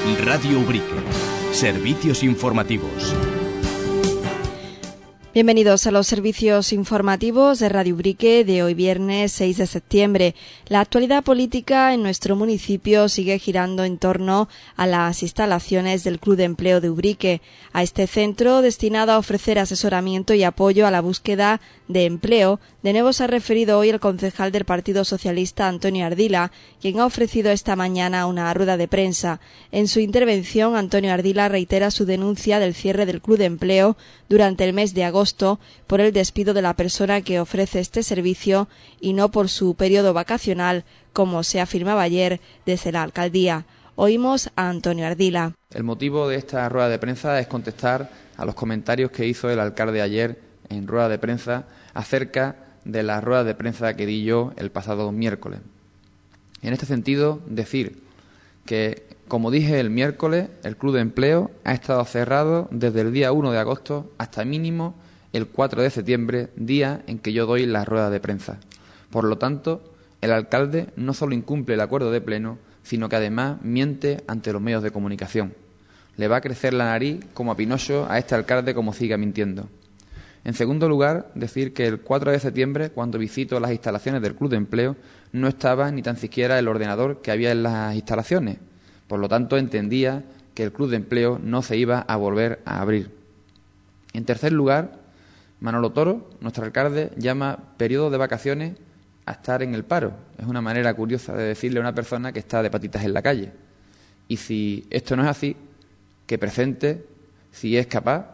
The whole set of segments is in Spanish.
Radio Ubrique. Servicios informativos. Bienvenidos a los servicios informativos de Radio Ubrique de hoy viernes 6 de septiembre. La actualidad política en nuestro municipio sigue girando en torno a las instalaciones del Club de Empleo de Ubrique. A este centro, destinado a ofrecer asesoramiento y apoyo a la búsqueda de empleo, de nuevo se ha referido hoy el concejal del Partido Socialista, Antonio Ardila, quien ha ofrecido esta mañana una rueda de prensa. En su intervención, Antonio Ardila reitera su denuncia del cierre del Club de Empleo durante el mes de agosto por el despido de la persona que ofrece este servicio y no por su periodo vacacional, como se afirmaba ayer desde la alcaldía. Oímos a Antonio Ardila. El motivo de esta rueda de prensa es contestar a los comentarios que hizo el alcalde ayer en rueda de prensa acerca de la rueda de prensa que di yo el pasado miércoles. En este sentido, decir que, como dije el miércoles, el Club de Empleo ha estado cerrado desde el día 1 de agosto hasta mínimo el 4 de septiembre, día en que yo doy la rueda de prensa. Por lo tanto, el alcalde no solo incumple el acuerdo de pleno, sino que además miente ante los medios de comunicación. Le va a crecer la nariz como a Pinocho a este alcalde como siga mintiendo. En segundo lugar, decir que el 4 de septiembre, cuando visito las instalaciones del Club de Empleo, no estaba ni tan siquiera el ordenador que había en las instalaciones. Por lo tanto, entendía que el Club de Empleo no se iba a volver a abrir. En tercer lugar, Manolo Toro, nuestro alcalde, llama periodo de vacaciones a estar en el paro. Es una manera curiosa de decirle a una persona que está de patitas en la calle. Y si esto no es así, que presente, si es capaz,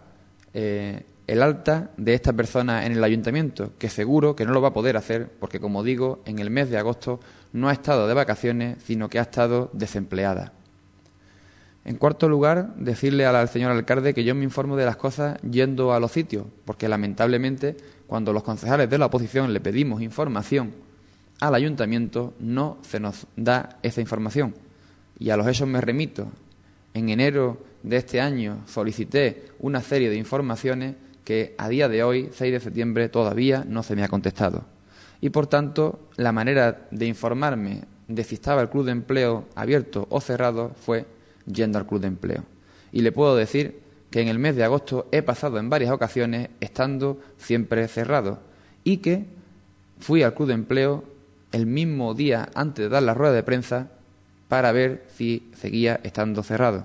el alta de esta persona en el ayuntamiento, que seguro que no lo va a poder hacer porque, como digo, en el mes de agosto no ha estado de vacaciones, sino que ha estado desempleada. En cuarto lugar, decirle al señor alcalde que yo me informo de las cosas yendo a los sitios, porque lamentablemente cuando los concejales de la oposición le pedimos información al ayuntamiento no se nos da esa información. Y a los hechos me remito. En enero de este año solicité una serie de informaciones que a día de hoy, 6 de septiembre, todavía no se me ha contestado. Y por tanto, la manera de informarme de si estaba el Club de Empleo abierto o cerrado fue yendo al Club de Empleo. Y le puedo decir que en el mes de agosto he pasado en varias ocasiones estando siempre cerrado y que fui al Club de Empleo el mismo día antes de dar la rueda de prensa para ver si seguía estando cerrado.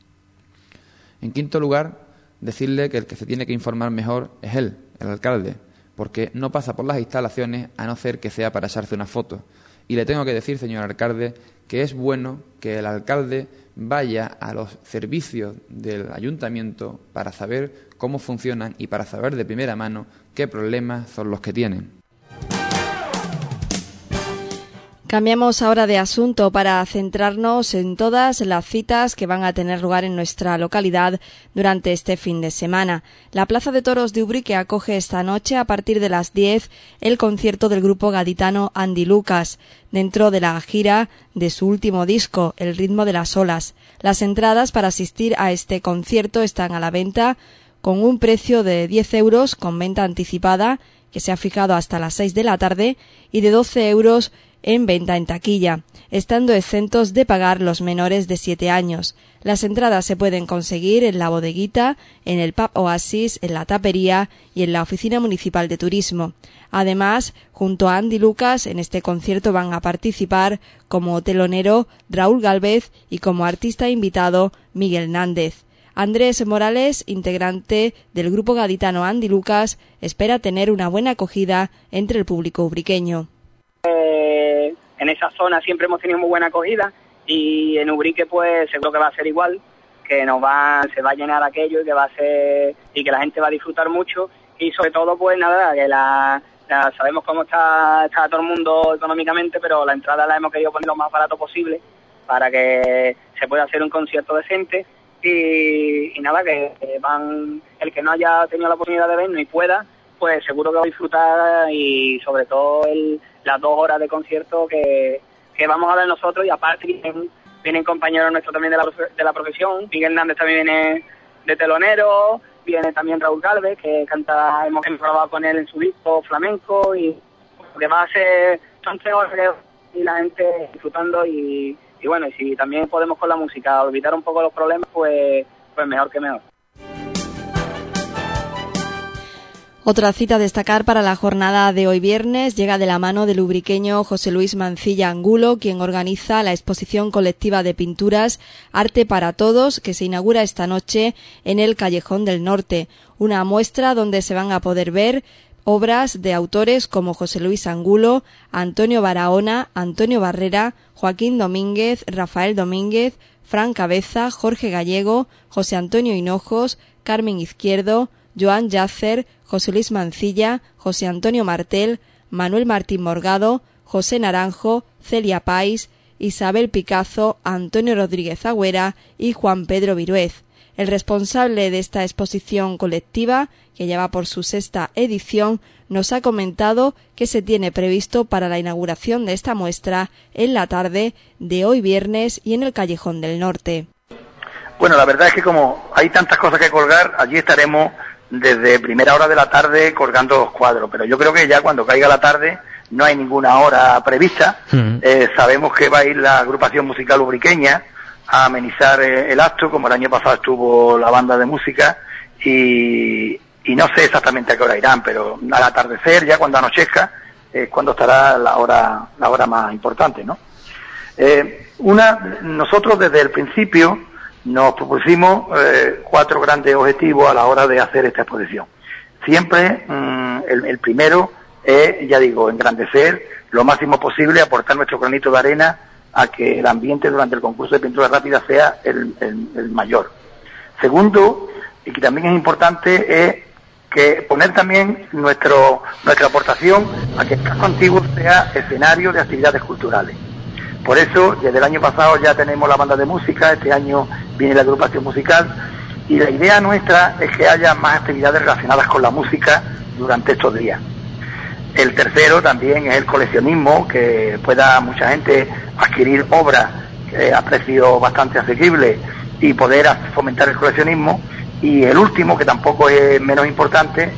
En quinto lugar, decirle que el que se tiene que informar mejor es él, el alcalde, porque no pasa por las instalaciones a no ser que sea para echarse una foto. Y le tengo que decir, señor alcalde, que es bueno que el alcalde vaya a los servicios del ayuntamiento para saber cómo funcionan y para saber de primera mano qué problemas son los que tienen. Cambiamos ahora de asunto para centrarnos en todas las citas que van a tener lugar en nuestra localidad durante este fin de semana. La Plaza de Toros de Ubrique acoge esta noche a partir de las 10 el concierto del grupo gaditano Andy Lucas, dentro de la gira de su último disco, El ritmo de las olas. Las entradas para asistir a este concierto están a la venta con un precio de 10 euros con venta anticipada, que se ha fijado hasta las 6 de la tarde, y de 12 euros en venta en taquilla, estando exentos de pagar los menores de 7 años. Las entradas se pueden conseguir en la bodeguita, en el pub Oasis, en la tapería y en la oficina municipal de turismo. Además, junto a Andy Lucas, en este concierto van a participar como telonero Raúl Gálvez y como artista invitado Miguel Nández. Andrés Morales, integrante del grupo gaditano Andy Lucas, espera tener una buena acogida entre el público ubriqueño. En esa zona siempre hemos tenido muy buena acogida y en Ubrique pues seguro que va a ser igual, que se va a llenar aquello y que va a ser y que la gente va a disfrutar mucho y sobre todo pues nada, que sabemos cómo está todo el mundo económicamente, pero la entrada la hemos querido poner lo más barato posible para que se pueda hacer un concierto decente y nada, que el que no haya tenido la oportunidad de vernos y pueda, pues seguro que va a disfrutar y sobre todo las 2 horas de concierto que vamos a ver nosotros y aparte vienen compañeros nuestros también de la profesión. Miguel Nández también viene de telonero, viene también Raúl Gálvez que canta, hemos grabado con él en su disco flamenco y que va a ser son 3 horas y la gente disfrutando y bueno, y si también podemos con la música olvidar un poco los problemas, pues mejor que mejor. Otra cita a destacar para la jornada de hoy viernes llega de la mano del ubriqueño José Luis Mancilla Angulo, quien organiza la exposición colectiva de pinturas Arte para Todos, que se inaugura esta noche en el Callejón del Norte, una muestra donde se van a poder ver obras de autores como José Luis Angulo, Antonio Barahona, Antonio Barrera, Joaquín Domínguez, Rafael Domínguez, Fran Cabeza, Jorge Gallego, José Antonio Hinojos, Carmen Izquierdo, Joan Yacer, José Luis Mancilla, José Antonio Martel, Manuel Martín Morgado, José Naranjo, Celia Pais, Isabel Picazo, Antonio Rodríguez Agüera y Juan Pedro Viruez. El responsable de esta exposición colectiva, que lleva por su 6ª edición, nos ha comentado que se tiene previsto para la inauguración de esta muestra en la tarde de hoy viernes y en el Callejón del Norte. Bueno, la verdad es que como hay tantas cosas que colgar, allí estaremos desde primera hora de la tarde colgando los cuadros, pero yo creo que ya cuando caiga la tarde no hay ninguna hora prevista. Sabemos que va a ir la agrupación musical ubriqueña a amenizar el acto, como el año pasado estuvo la banda de música, y no sé exactamente a qué hora irán, pero al atardecer, ya cuando anochezca, es cuando estará la hora más importante, ¿no? Nosotros desde el principio nos propusimos 4 grandes objetivos a la hora de hacer esta exposición. Siempre el primero es, ya digo, engrandecer lo máximo posible, aportar nuestro granito de arena a que el ambiente durante el concurso de pintura rápida sea el mayor. Segundo, y que también es importante, es que poner también nuestra aportación a que el casco antiguo sea escenario de actividades culturales. Por eso, desde el año pasado ya tenemos la banda de música, este año viene la agrupación musical, y la idea nuestra es que haya más actividades relacionadas con la música durante estos días. El tercero también es el coleccionismo, que pueda mucha gente adquirir obras a precio bastante asequible y poder fomentar el coleccionismo. Y el último, que tampoco es menos importante,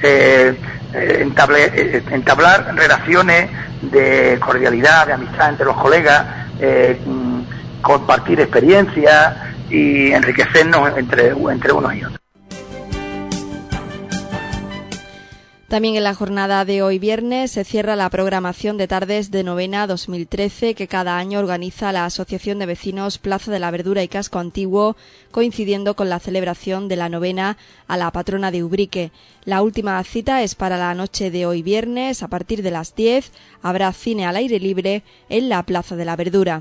entablar relaciones de cordialidad, de amistad entre los colegas, compartir experiencias y enriquecernos entre unos y otros. También en la jornada de hoy viernes se cierra la programación de tardes de novena 2013 que cada año organiza la Asociación de Vecinos Plaza de la Verdura y Casco Antiguo, coincidiendo con la celebración de la novena a la patrona de Ubrique. La última cita es para la noche de hoy viernes. A partir de las 10 habrá cine al aire libre en la Plaza de la Verdura.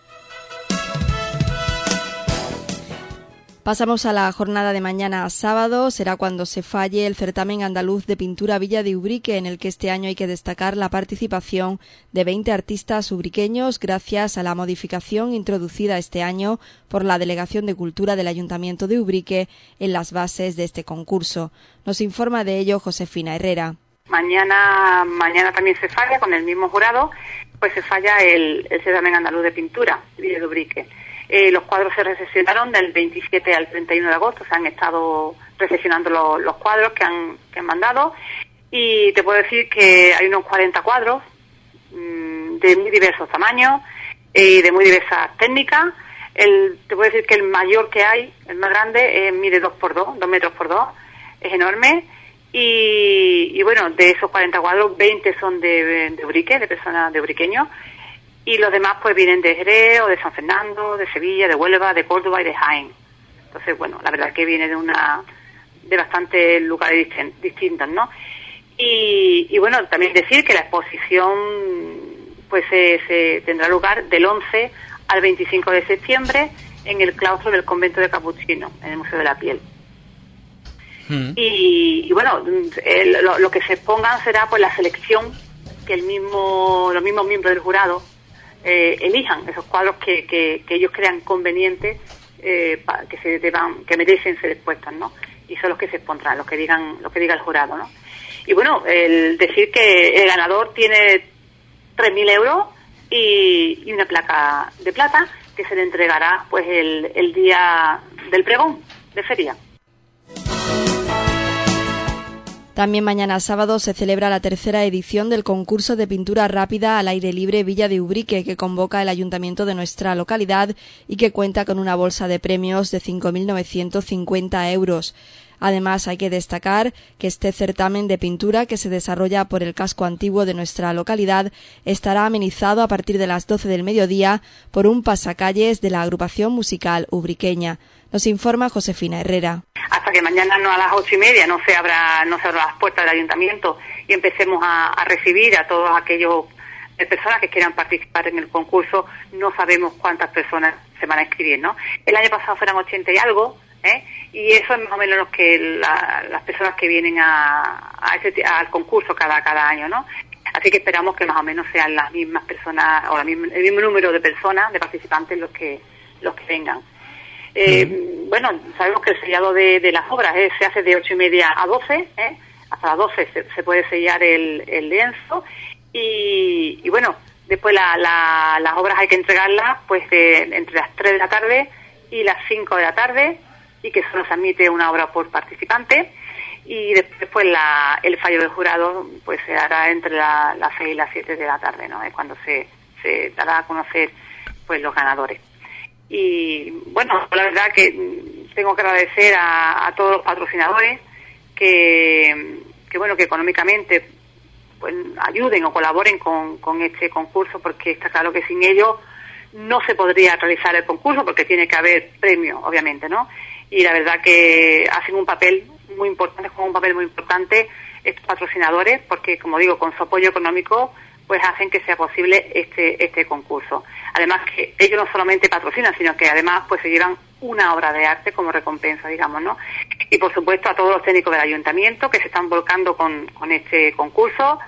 Pasamos a la jornada de mañana sábado. Será cuando se falle el certamen andaluz de pintura Villa de Ubrique, en el que este año hay que destacar la participación de 20 artistas ubriqueños gracias a la modificación introducida este año por la Delegación de Cultura del Ayuntamiento de Ubrique en las bases de este concurso. Nos informa de ello Josefina Herrera. Mañana también se falla con el mismo jurado, pues se falla el certamen andaluz de pintura Villa de Ubrique. Los cuadros se recepcionaron del 27 al 31 de agosto, se han estado recepcionando los cuadros que han mandado, y te puedo decir que hay unos 40 cuadros de muy diversos tamaños y de muy diversas técnicas. Te puedo decir que el mayor que hay, el más grande, mide 2 metros por 2, es enorme, y bueno, de esos 40 cuadros, 20 son de Ubrique, de personas de ubriqueños, y los demás pues vienen de Jerez o de San Fernando, de Sevilla, de Huelva, de Córdoba y de Jaén. Entonces, bueno, la verdad que viene de bastantes lugares distintos, ¿no? Y bueno, también decir que la exposición pues se tendrá lugar del 11 al 25 de septiembre en el claustro del convento de Capuchinos, en el Museo de la Piel. Y bueno, lo que se expongan será pues la selección que los mismos miembros del jurado elijan, esos cuadros que ellos crean convenientes, que merecen ser expuestos, ¿no? Y son los que se expondrán, lo que diga el jurado, ¿no? Y bueno, el decir que el ganador tiene 3.000 euros y una placa de plata que se le entregará pues el día del pregón de feria. También mañana sábado se celebra la tercera edición del concurso de pintura rápida al aire libre Villa de Ubrique, que convoca el ayuntamiento de nuestra localidad y que cuenta con una bolsa de premios de 5.950 euros. Además, hay que destacar que este certamen de pintura, que se desarrolla por el casco antiguo de nuestra localidad, estará amenizado a partir de las 12 del mediodía por un pasacalles de la agrupación musical ubriqueña. Nos informa Josefina Herrera. Hasta que mañana a las 8:30 no se abran las puertas del ayuntamiento y empecemos a recibir a todos aquellos personas que quieran participar en el concurso, no sabemos cuántas personas se van a inscribir, ¿no? El año pasado fueron 80 y algo, y eso es más o menos lo que las personas que vienen al concurso cada año, ¿no? Así que esperamos que más o menos sean las mismas personas o el mismo número de personas, de participantes los que vengan. Bueno, sabemos que el sellado de las obras se hace de 8:30 a 12, hasta las 12 se puede sellar el lienzo y bueno, después las obras hay que entregarlas pues entre las 3 de la tarde y las 5 de la tarde, y que solo se admite una obra por participante, y después el fallo del jurado pues se hará entre las 6 y las 7 de la tarde, ¿no? Es cuando se dará a conocer pues los ganadores. Y bueno, la verdad que tengo que agradecer a todos los patrocinadores que económicamente pues ayuden o colaboren con este concurso, porque está claro que sin ellos no se podría realizar el concurso, porque tiene que haber premio, obviamente, ¿no? Y la verdad que hacen un papel muy importante estos patrocinadores, porque, como digo, con su apoyo económico pues hacen que sea posible este concurso. Además que ellos no solamente patrocinan, sino que además pues se llevan una obra de arte como recompensa, digamos, ¿no? Y por supuesto a todos los técnicos del ayuntamiento que se están volcando con este concurso,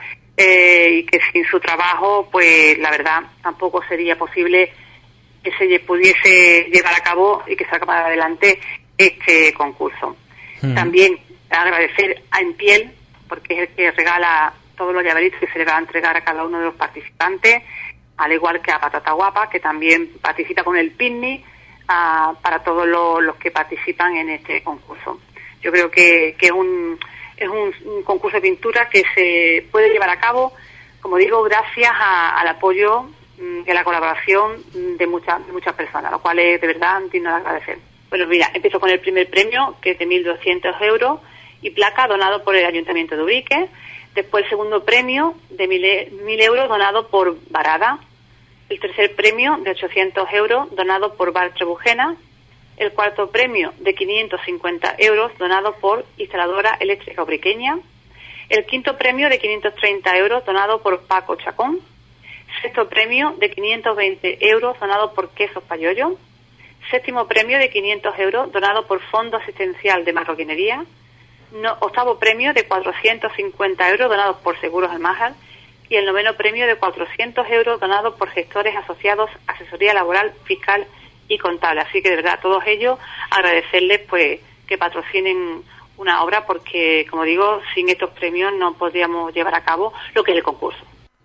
y que sin su trabajo pues la verdad tampoco sería posible que se pudiese llevar a cabo y que se sacara adelante este concurso. También agradecer a Enpiel, porque es el que regala todos los llaveritos que se le va a entregar a cada uno de los participantes, al igual que a Patata Guapa, que también participa con el picnic para todos los que participan en este concurso. Yo creo que es un concurso de pintura que se puede llevar a cabo, como digo, gracias al apoyo y a la colaboración de muchas personas, lo cual es de verdad digno de agradecer. Bueno, mira, empiezo con el primer premio, que es de 1.200 euros y placa, donado por el Ayuntamiento de Ubrique. Después el segundo premio de 1.000 euros, donado por Varada. El tercer premio de 800 euros, donado por Bar Trebujena. El cuarto premio de 550 euros, donado por Instaladora Eléctrica Ubriqueña. El quinto premio de 530 euros, donado por Paco Chacón. Sexto premio de 520 euros, donado por Quesos Payollo. Séptimo premio de 500 euros, donado por Fondo Asistencial de Marroquinería. Octavo premio de 450 euros, donados por Seguros Almájar. Y el noveno premio de 400 euros, donado por Gestores Asociados, Asesoría Laboral, Fiscal y Contable. Así que de verdad a todos ellos agradecerles pues que patrocinen una obra, porque como digo, sin estos premios no podríamos llevar a cabo lo que es el concurso.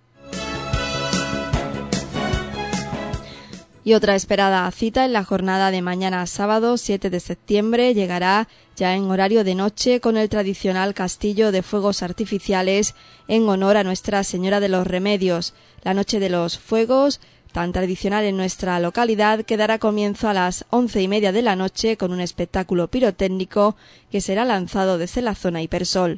Y otra esperada cita en la jornada de mañana sábado 7 de septiembre llegará ya en horario de noche con el tradicional castillo de fuegos artificiales en honor a Nuestra Señora de los Remedios. La Noche de los Fuegos, tan tradicional en nuestra localidad, que dará comienzo a las 11:30 de la noche con un espectáculo pirotécnico que será lanzado desde la zona Hipersol.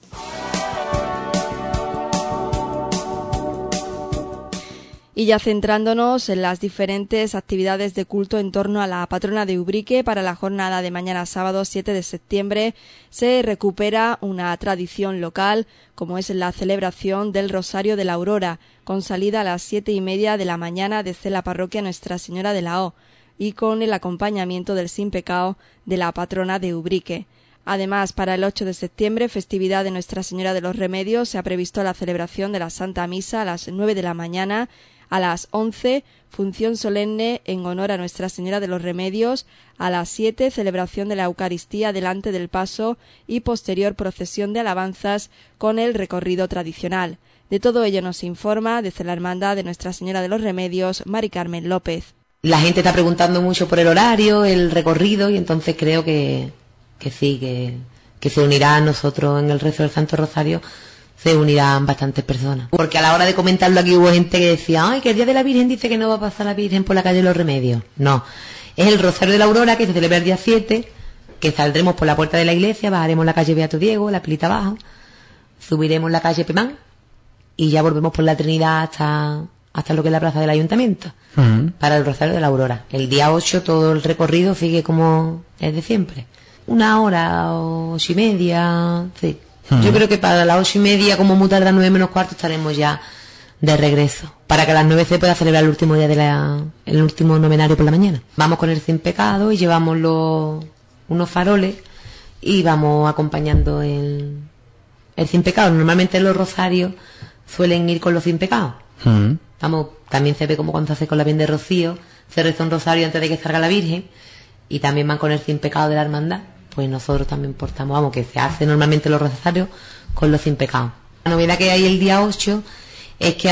Y ya centrándonos en las diferentes actividades de culto en torno a la patrona de Ubrique, para la jornada de mañana sábado 7 de septiembre se recupera una tradición local, como es la celebración del Rosario de la Aurora, con salida a las 7:30 de la mañana desde la parroquia Nuestra Señora de la O, y con el acompañamiento del Sin Pecado de la patrona de Ubrique. Además, para el 8 de septiembre, festividad de Nuestra Señora de los Remedios, se ha previsto la celebración de la Santa Misa a las 9 de la mañana. A las 11, función solemne en honor a Nuestra Señora de los Remedios. A las 7, celebración de la Eucaristía delante del paso y posterior procesión de alabanzas con el recorrido tradicional. De todo ello nos informa desde la Hermandad de Nuestra Señora de los Remedios, Mari Carmen López. La gente está preguntando mucho por el horario, el recorrido, y entonces creo que sí, que que se unirá a nosotros en el rezo del Santo Rosario, se unirán bastantes personas. Porque a la hora de comentarlo aquí hubo gente que decía, ay, que el Día de la Virgen dice que no va a pasar la Virgen por la calle de los Remedios. No, es el Rosario de la Aurora, que se celebra el día 7, que saldremos por la puerta de la iglesia, bajaremos la calle Beato Diego, la Pilita abajo, subiremos la calle Pemán y ya volvemos por la Trinidad hasta lo que es la plaza del Ayuntamiento, para el Rosario de la Aurora. El día 8 todo el recorrido sigue como es de siempre. 1 hora, 8:30, sí. Yo creo que para las 8:30, como muy tarde, 9 menos cuarto, estaremos ya de regreso, para que a las 9 se pueda celebrar el último día el último novenario por la mañana. Vamos con el Sin Pecado y llevamos unos faroles y vamos acompañando el Sin Pecado. Normalmente los rosarios suelen ir con los Sin Pecado. Vamos, también se ve como cuando se hace con la Bien de Rocío, se reza un rosario antes de que salga la Virgen, y también van con el Sin Pecado de la Hermandad. Pues nosotros también portamos, vamos, que se hace normalmente los rosarios con los Sin Pecado. La novedad que hay el día 8 es que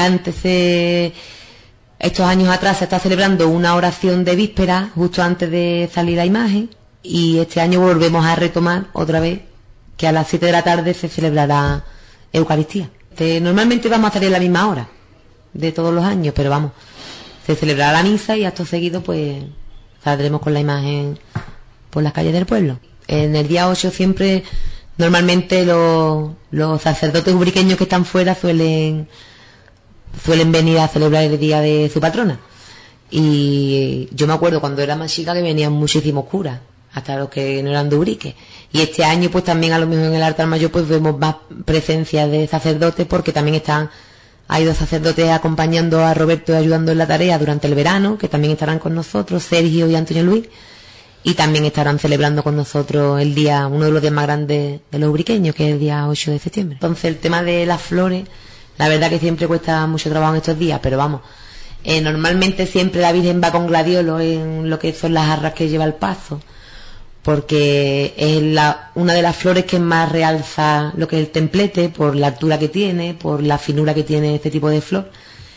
estos años atrás se está celebrando una oración de víspera justo antes de salir la imagen, y este año volvemos a retomar otra vez que a las 7 de la tarde se celebrará Eucaristía. Normalmente vamos a salir a la misma hora de todos los años, pero vamos, se celebrará la misa y acto seguido pues saldremos con la imagen por las calles del pueblo. En el día 8 siempre, normalmente los sacerdotes ubriqueños que están fuera suelen venir a celebrar el día de su patrona. Y yo me acuerdo cuando era más chica que venían muchísimos curas, hasta los que no eran de Ubrique. Y este año pues también a lo mejor en el altar mayor pues vemos más presencia de sacerdotes, porque también hay 2 sacerdotes acompañando a Roberto y ayudando en la tarea durante el verano, que también estarán con nosotros, Sergio y Antonio Luis, y también estarán celebrando con nosotros uno de los días más grandes de los ubriqueños, que es el día 8 de septiembre. Entonces el tema de las flores, la verdad que siempre cuesta mucho trabajo en estos días, pero vamos, normalmente siempre la Virgen va con gladiolo en lo que son las arras que lleva el paso, porque es una de las flores que más realza lo que es el templete, por la altura que tiene, por la finura que tiene este tipo de flor.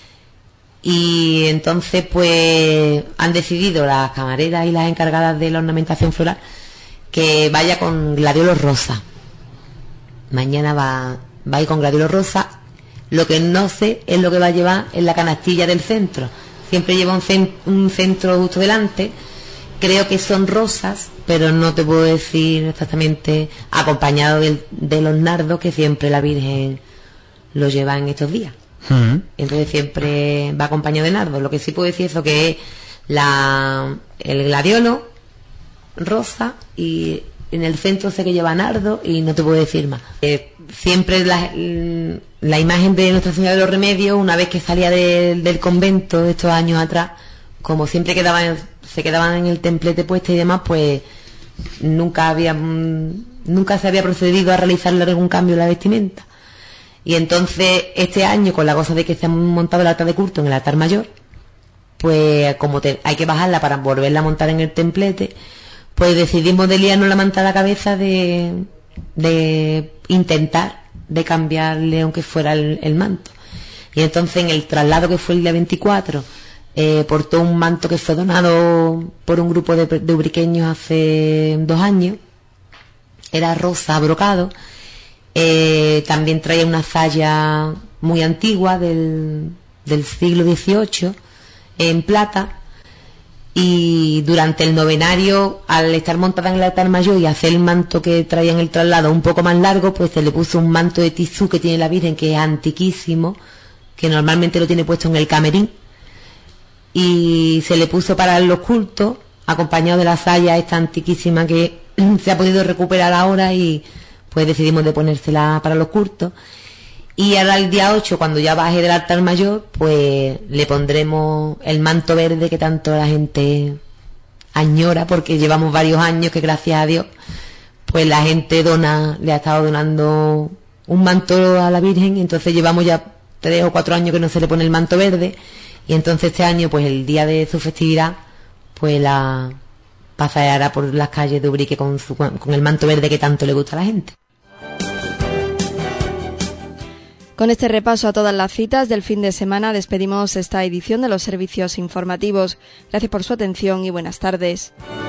Y entonces pues han decidido las camareras y las encargadas de la ornamentación floral que vaya con gladiolo rosa. Mañana va a ir con gladiolo rosa. Lo que no sé es lo que va a llevar en la canastilla del centro. Siempre lleva un centro justo delante. Creo que son rosas, pero no te puedo decir exactamente, acompañado de los nardos que siempre la Virgen lo lleva en estos días. Entonces siempre va acompañado de nardos. Lo que sí puedo decir es que es el gladiolo rosa, y en el centro sé que lleva nardo, y no te puedo decir más. Siempre la imagen de Nuestra Señora de los Remedios, una vez que salía del convento estos años atrás, como siempre se quedaban en el templete puesta y demás, pues nunca se había procedido a realizarle algún cambio en la vestimenta. Y entonces este año, con la cosa de que se han montado el altar de culto en el altar mayor, pues como hay que bajarla para volverla a montar en el templete, pues decidimos de liarnos la manta a la cabeza de intentar de cambiarle aunque fuera el manto. Y entonces en el traslado que fue el día 24, portó un manto que fue donado por un grupo de ubriqueños hace 2 años, era rosa brocado. También traía una saya muy antigua del siglo XVIII en plata, y durante el novenario, al estar montada en el altar mayor y hacer el manto que traía en el traslado un poco más largo, pues se le puso un manto de tisú que tiene la Virgen, que es antiquísimo, que normalmente lo tiene puesto en el camerín, y se le puso para los cultos, acompañado de la saya esta antiquísima que se ha podido recuperar ahora, y pues decidimos de ponérsela para los cultos. Y ahora el día 8, cuando ya baje del altar mayor, pues le pondremos el manto verde que tanto la gente añora, porque llevamos varios años que, gracias a Dios, pues la gente le ha estado donando un manto a la Virgen, y entonces llevamos ya 3 o 4 años que no se le pone el manto verde, y entonces este año, pues el día de su festividad, pues la paseará por las calles de Ubrique con el manto verde que tanto le gusta a la gente. Con este repaso a todas las citas del fin de semana despedimos esta edición de los servicios informativos. Gracias por su atención y buenas tardes.